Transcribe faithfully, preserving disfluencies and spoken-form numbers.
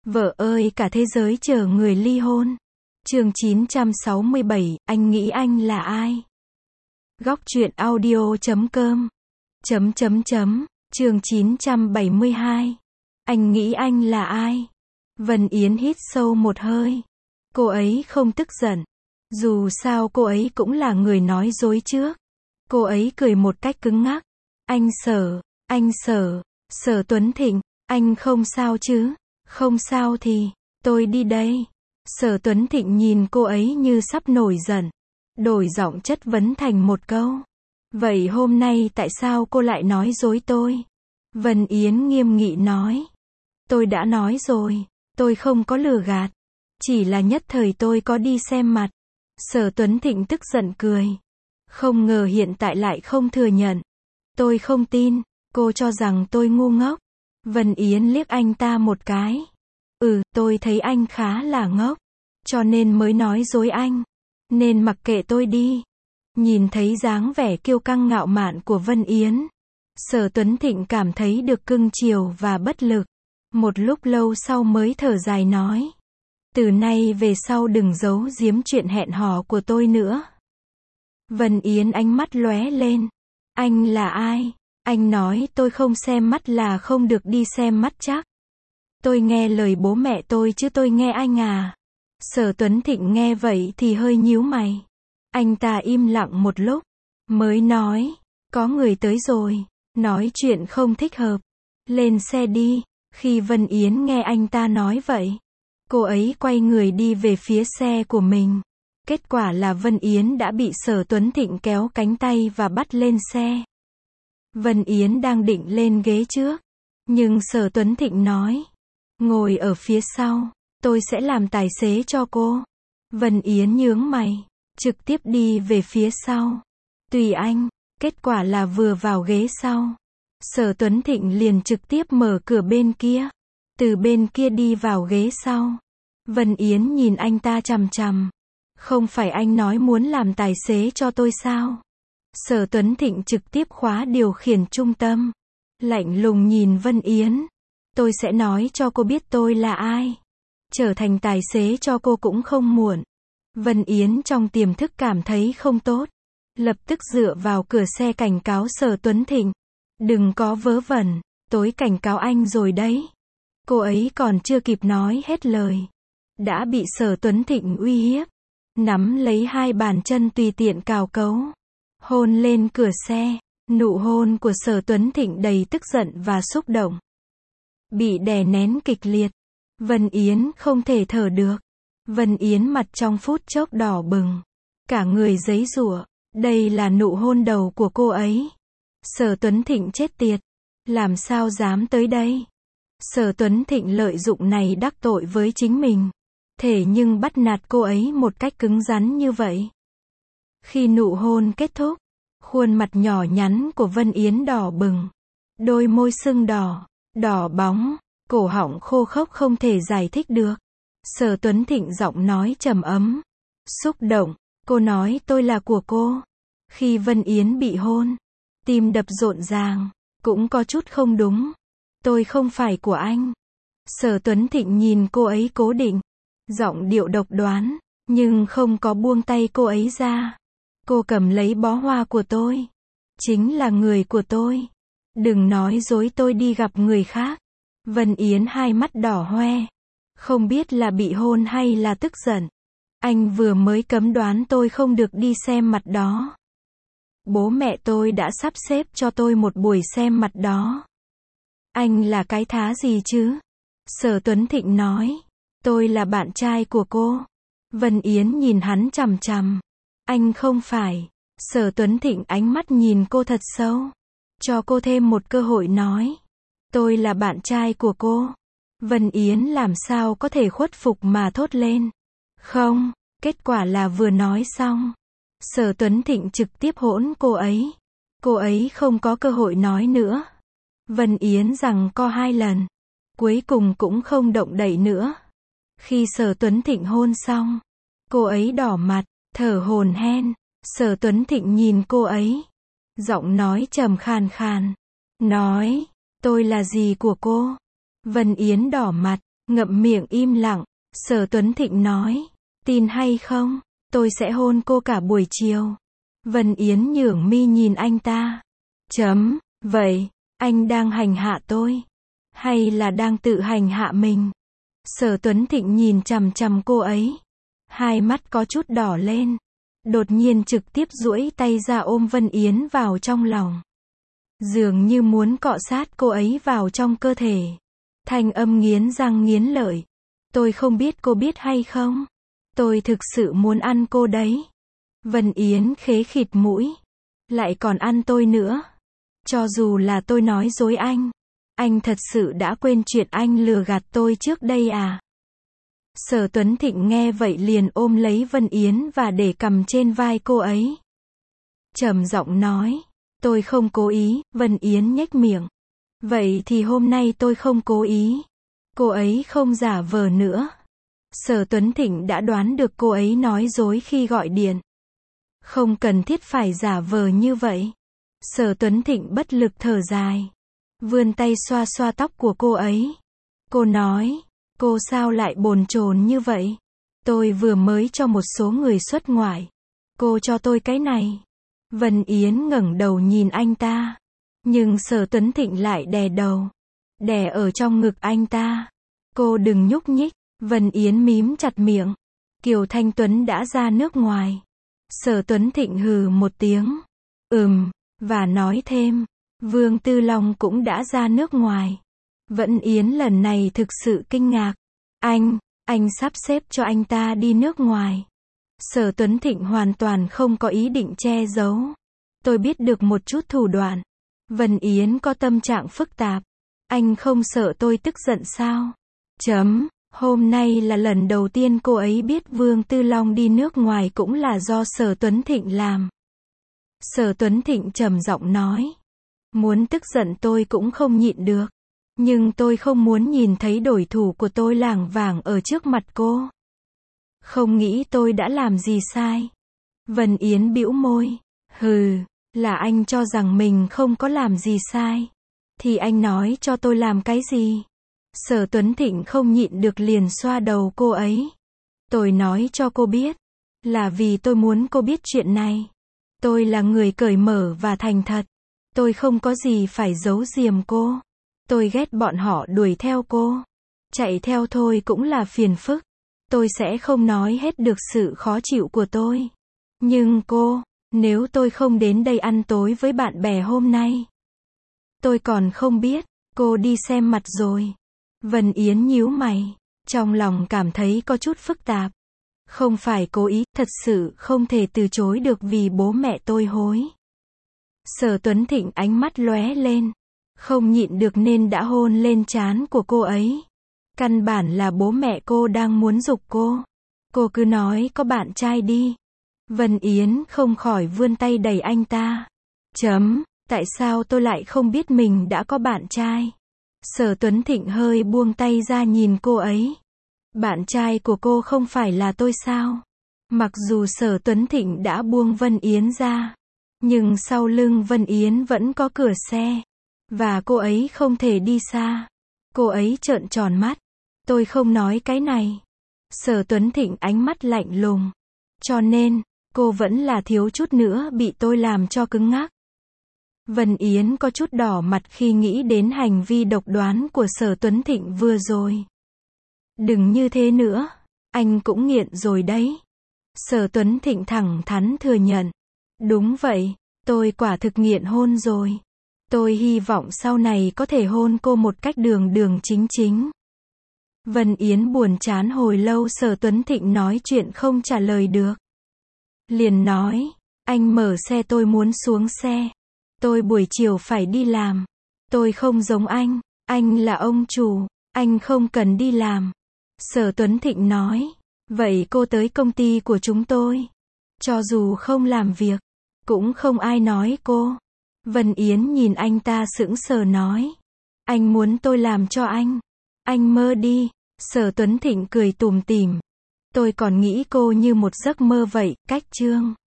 Vợ ơi, cả thế giới chờ người ly hôn. Chương chín trăm sáu mươi bảy, anh nghĩ anh là ai? Góc truyện audio chấm com. Chấm chấm chấm, chương chín trăm bảy mươi hai. Anh nghĩ anh là ai? Vân Yến hít sâu một hơi. Cô ấy không tức giận. Dù sao cô ấy cũng là người nói dối trước. Cô ấy cười một cách cứng ngắc. Anh Sở, anh Sở, Sở Tuấn Thịnh, anh không sao chứ? Không sao thì, tôi đi đây. Sở Tuấn Thịnh nhìn cô ấy như sắp nổi giận. Đổi giọng chất vấn thành một câu. Vậy hôm nay tại sao cô lại nói dối tôi? Vân Yến nghiêm nghị nói. Tôi đã nói rồi, tôi không có lừa gạt. Chỉ là nhất thời tôi có đi xem mặt. Sở Tuấn Thịnh tức giận cười. Không ngờ hiện tại lại không thừa nhận. Tôi không tin, cô cho rằng tôi ngu ngốc. Vân Yến liếc anh ta một cái. Ừ, tôi thấy anh khá là ngốc. Cho nên mới nói dối anh. Nên mặc kệ tôi đi. Nhìn thấy dáng vẻ kiêu căng ngạo mạn của Vân Yến. Sở Tuấn Thịnh cảm thấy được cưng chiều và bất lực. Một lúc lâu sau mới thở dài nói. Từ nay về sau đừng giấu giếm chuyện hẹn hò của tôi nữa. Vân Yến ánh mắt lóe lên. Anh là ai? Anh nói tôi không xem mắt là không được đi xem mắt chắc. Tôi nghe lời bố mẹ tôi chứ tôi nghe anh à? Sở Tuấn Thịnh nghe vậy thì hơi nhíu mày. Anh ta im lặng một lúc. Mới nói. Có người tới rồi. Nói chuyện không thích hợp. Lên xe đi. Khi Vân Yến nghe anh ta nói vậy. Cô ấy quay người đi về phía xe của mình. Kết quả là Vân Yến đã bị Sở Tuấn Thịnh kéo cánh tay và bắt lên xe. Vân Yến đang định lên ghế trước. Nhưng Sở Tuấn Thịnh nói. Ngồi ở phía sau. Tôi sẽ làm tài xế cho cô. Vân Yến nhướng mày. Trực tiếp đi về phía sau. Tùy anh. Kết quả là vừa vào ghế sau. Sở Tuấn Thịnh liền trực tiếp mở cửa bên kia. Từ bên kia đi vào ghế sau. Vân Yến nhìn anh ta chằm chằm. Không phải anh nói muốn làm tài xế cho tôi sao? Sở Tuấn Thịnh trực tiếp khóa điều khiển trung tâm. Lạnh lùng nhìn Vân Yến. Tôi sẽ nói cho cô biết tôi là ai. Trở thành tài xế cho cô cũng không muộn. Vân Yến trong tiềm thức cảm thấy không tốt. Lập tức dựa vào cửa xe cảnh cáo Sở Tuấn Thịnh. Đừng có vớ vẩn, tối cảnh cáo anh rồi đấy. Cô ấy còn chưa kịp nói hết lời. Đã bị Sở Tuấn Thịnh uy hiếp. Nắm lấy hai bàn chân tùy tiện cào cấu. Hôn lên cửa xe. Nụ hôn của Sở Tuấn Thịnh đầy tức giận và xúc động. Bị đè nén kịch liệt. Vân Yến không thể thở được. Vân Yến mặt trong phút chốc đỏ bừng. Cả người giãy giụa. Đây là nụ hôn đầu của cô ấy. Sở Tuấn Thịnh chết tiệt. Làm sao dám tới đây? Sở Tuấn Thịnh lợi dụng này đắc tội với chính mình. Thể nhưng bắt nạt cô ấy một cách cứng rắn như vậy. Khi nụ hôn kết thúc, khuôn mặt nhỏ nhắn của Vân Yến đỏ bừng. Đôi môi sưng đỏ, đỏ bóng, cổ họng khô khốc không thể giải thích được. Sở Tuấn Thịnh giọng nói trầm ấm. Xúc động, cô nói tôi là của cô. Khi Vân Yến bị hôn, tim đập rộn ràng, cũng có chút không đúng. Tôi không phải của anh. Sở Tuấn Thịnh nhìn cô ấy cố định. Giọng điệu độc đoán, nhưng không có buông tay cô ấy ra. Cô cầm lấy bó hoa của tôi. Chính là người của tôi. Đừng nói dối tôi đi gặp người khác. Vân Yến hai mắt đỏ hoe. Không biết là bị hôn hay là tức giận. Anh vừa mới cấm đoán tôi không được đi xem mặt đó. Bố mẹ tôi đã sắp xếp cho tôi một buổi xem mặt đó. Anh là cái thá gì chứ? Sở Tuấn Thịnh nói. Tôi là bạn trai của cô. Vân Yến nhìn hắn chằm chằm. Anh không phải. Sở Tuấn Thịnh ánh mắt nhìn cô thật sâu. Cho cô thêm một cơ hội nói. Tôi là bạn trai của cô. Vân Yến làm sao có thể khuất phục mà thốt lên. Không, kết quả là vừa nói xong. Sở Tuấn Thịnh trực tiếp hỗn cô ấy. Cô ấy không có cơ hội nói nữa. Vân Yến giằng co hai lần. Cuối cùng cũng không động đậy nữa. Khi Sở Tuấn Thịnh hôn xong, cô ấy đỏ mặt, thở hổn hển. Sở Tuấn Thịnh nhìn cô ấy. Giọng nói trầm khàn khàn. Nói, tôi là gì của cô? Vân Yến đỏ mặt. Ngậm miệng im lặng, Sở Tuấn Thịnh nói, tin hay không, tôi sẽ hôn cô cả buổi chiều. Vân Yến nhướng mi nhìn anh ta. Chấm, vậy, anh đang hành hạ tôi? Hay là đang tự hành hạ mình? Sở Tuấn Thịnh nhìn chằm chằm cô ấy. Hai mắt có chút đỏ lên. Đột nhiên trực tiếp duỗi tay ra ôm Vân Yến vào trong lòng. Dường như muốn cọ sát cô ấy vào trong cơ thể. Thanh âm nghiến răng nghiến lợi. Tôi không biết cô biết hay không? Tôi thực sự muốn ăn cô đấy. Vân Yến khế khịt mũi. Lại còn ăn tôi nữa. Cho dù là tôi nói dối anh. Anh thật sự đã quên chuyện anh lừa gạt tôi trước đây à? Sở Tuấn Thịnh nghe vậy liền ôm lấy Vân Yến và để cầm trên vai cô ấy. Trầm giọng nói. Tôi không cố ý, Vân Yến nhếch miệng. Vậy thì hôm nay tôi không cố ý. Cô ấy không giả vờ nữa. Sở Tuấn Thịnh đã đoán được cô ấy nói dối khi gọi điện. Không cần thiết phải giả vờ như vậy. Sở Tuấn Thịnh bất lực thở dài. Vươn tay xoa xoa tóc của cô ấy. Cô nói, cô sao lại bồn chồn như vậy? Tôi vừa mới cho một số người xuất ngoại. Cô cho tôi cái này. Vân Yến ngẩng đầu nhìn anh ta. Nhưng Sở Tuấn Thịnh lại đè đầu. Đè ở trong ngực anh ta. Cô đừng nhúc nhích. Vân Yến mím chặt miệng. Kiều Thanh Tuấn đã ra nước ngoài. Sở Tuấn Thịnh hừ một tiếng. Ừm, và nói thêm. Vương Tư Long cũng đã ra nước ngoài. Vân Yến lần này thực sự kinh ngạc. Anh, anh sắp xếp cho anh ta đi nước ngoài. Sở Tuấn Thịnh hoàn toàn không có ý định che giấu. Tôi biết được một chút thủ đoạn. Vân Yến có tâm trạng phức tạp. Anh không sợ tôi tức giận sao? Chấm. Hôm nay là lần đầu tiên cô ấy biết Vương Tư Long đi nước ngoài cũng là do Sở Tuấn Thịnh làm. Sở Tuấn Thịnh trầm giọng nói. Muốn tức giận tôi cũng không nhịn được. Nhưng tôi không muốn nhìn thấy đối thủ của tôi lảng vảng ở trước mặt cô. Không nghĩ tôi đã làm gì sai. Vân Yến bĩu môi. Hừ, là anh cho rằng mình không có làm gì sai. Thì anh nói cho tôi làm cái gì? Sở Tuấn Thịnh không nhịn được liền xoa đầu cô ấy. Tôi nói cho cô biết. Là vì tôi muốn cô biết chuyện này. Tôi là người cởi mở và thành thật. Tôi không có gì phải giấu giềm cô. Tôi ghét bọn họ đuổi theo cô. Chạy theo thôi cũng là phiền phức. Tôi sẽ không nói hết được sự khó chịu của tôi. Nhưng cô, nếu tôi không đến đây ăn tối với bạn bè hôm nay. Tôi còn không biết, cô đi xem mặt rồi. Vân Yến nhíu mày. Trong lòng cảm thấy có chút phức tạp. Không phải cố ý, thật sự không thể từ chối được vì bố mẹ tôi hối. Sở Tuấn Thịnh ánh mắt lóe lên. Không nhịn được nên đã hôn lên trán của cô ấy. Căn bản là bố mẹ cô đang muốn giục cô. Cô cứ nói có bạn trai đi. Vân Yến không khỏi vươn tay đẩy anh ta. Chấm, tại sao tôi lại không biết mình đã có bạn trai? Sở Tuấn Thịnh hơi buông tay ra nhìn cô ấy. Bạn trai của cô không phải là tôi sao? Mặc dù Sở Tuấn Thịnh đã buông Vân Yến ra. Nhưng sau lưng Vân Yến vẫn có cửa xe. Và cô ấy không thể đi xa. Cô ấy trợn tròn mắt. Tôi không nói cái này. Sở Tuấn Thịnh ánh mắt lạnh lùng. Cho nên, cô vẫn là thiếu chút nữa bị tôi làm cho cứng ngắc. Vân Yến có chút đỏ mặt khi nghĩ đến hành vi độc đoán của Sở Tuấn Thịnh vừa rồi. Đừng như thế nữa. Anh cũng nghiện rồi đấy. Sở Tuấn Thịnh thẳng thắn thừa nhận. Đúng vậy, tôi quả thực nghiện hôn rồi. Tôi hy vọng sau này có thể hôn cô một cách đường đường chính chính. Vân Yến buồn chán hồi lâu Sở Tuấn Thịnh nói chuyện không trả lời được. Liền nói, anh mở xe tôi muốn xuống xe. Tôi buổi chiều phải đi làm. Tôi không giống anh, anh là ông chủ, anh không cần đi làm. Sở Tuấn Thịnh nói, vậy cô tới công ty của chúng tôi. Cho dù không làm việc, cũng không ai nói cô. Vân Yến nhìn anh ta sững sờ nói. Anh muốn tôi làm cho anh. Anh mơ đi. Sở Tuấn Thịnh cười tủm tỉm. Tôi còn nghĩ cô như một giấc mơ vậy, cách chương.